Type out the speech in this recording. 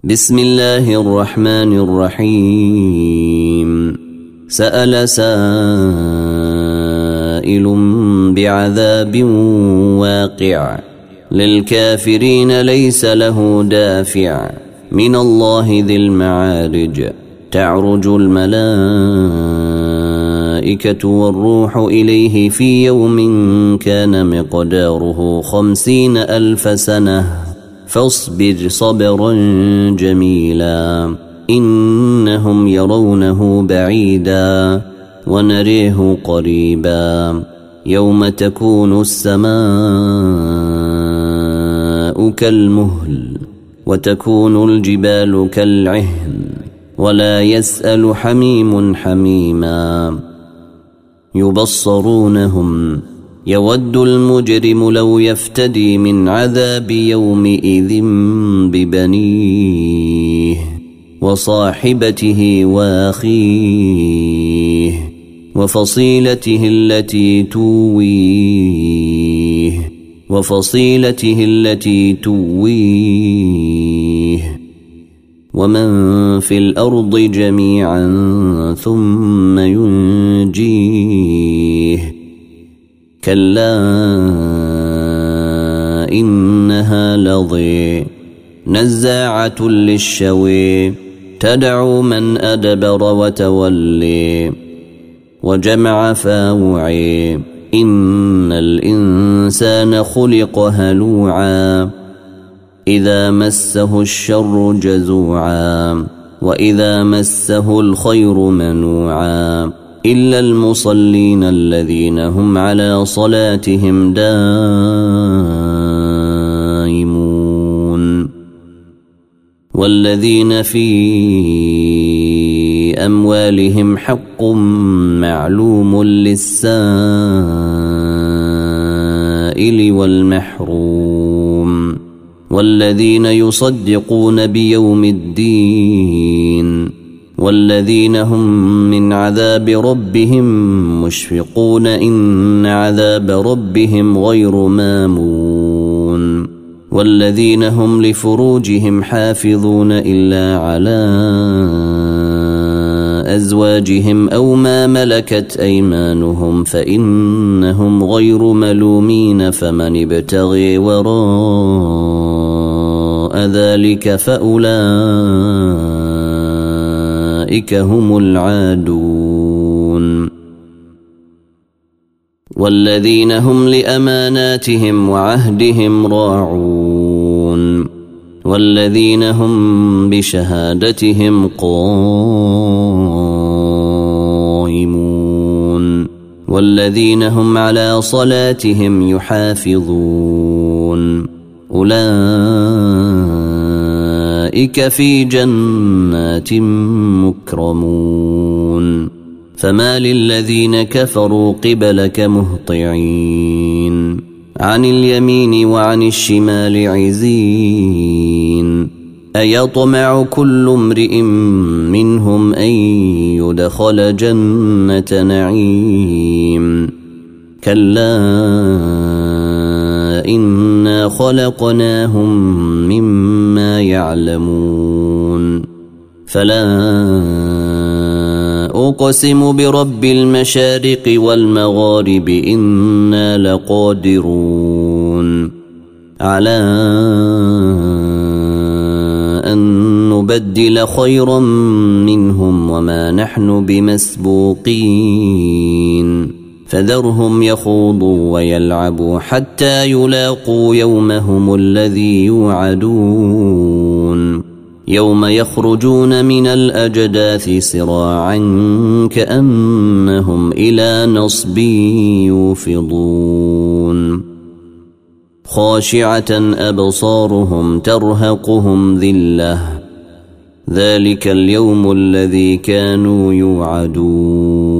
بسم الله الرحمن الرحيم. سأل سائل بعذاب واقع للكافرين ليس له دافع من الله ذي المعارج. تعرج الملائكة والروح إليه في يوم كان مقداره 50,000 سنة فاصبر صبرا جميلا إنهم يرونه بعيدا ونريه قريبا. يوم تكون السماء كالمهل وتكون الجبال كالعهن ولا يسأل حميم حميما. يبصرونهم يود المجرم لو يفتدي من عذاب يومئذ ببنيه وصاحبته وأخيه وفصيلته التي تويه ومن في الأرض جميعا ثم ينجيه. كلا إنها لظى نزاعة للشوى تدعو من أدبر وتولي وجمع فاوعي. إن الإنسان خلق هلوعا إذا مسه الشر جزوعا وإذا مسه الخير منوعا إلا المصلين الذين هم على صلاتهم دائمون والذين في أموالهم حق معلوم للسائل والمحروم والذين يصدقون بيوم الدين والذين هم من عذاب ربهم مشفقون إن عذاب ربهم غير مامون. والذين هم لفروجهم حافظون إلا على أزواجهم أو ما ملكت أيمانهم فإنهم غير ملومين. فمن ابتغي وراء ذلك فأولئك هم العادون. والذين هم لأماناتهم وعهدهم راعون والذين هم بشهادتهم قائمون والذين هم على صلاتهم يحافظون أولئك في جنات مكرمون. فما للذين كفروا قبلك مهطعين عن اليمين وعن الشمال عزين. أيطمع كل امرئ منهم أن يدخل جنة نعيم كلا إنا خلقناهم مما يعلمون. فلا أقسم برب المشارق والمغارب إنا لقادرون على أن نبدل خيرا منهم وما نحن بمسبوقين. فذرهم يخوضوا ويلعبوا حتى يلاقوا يومهم الذي يوعدون يوم يخرجون من الأجداث سراعا كأنهم إلى نصب يوفضون. خاشعة أبصارهم ترهقهم ذلة ذلك اليوم الذي كانوا يوعدون.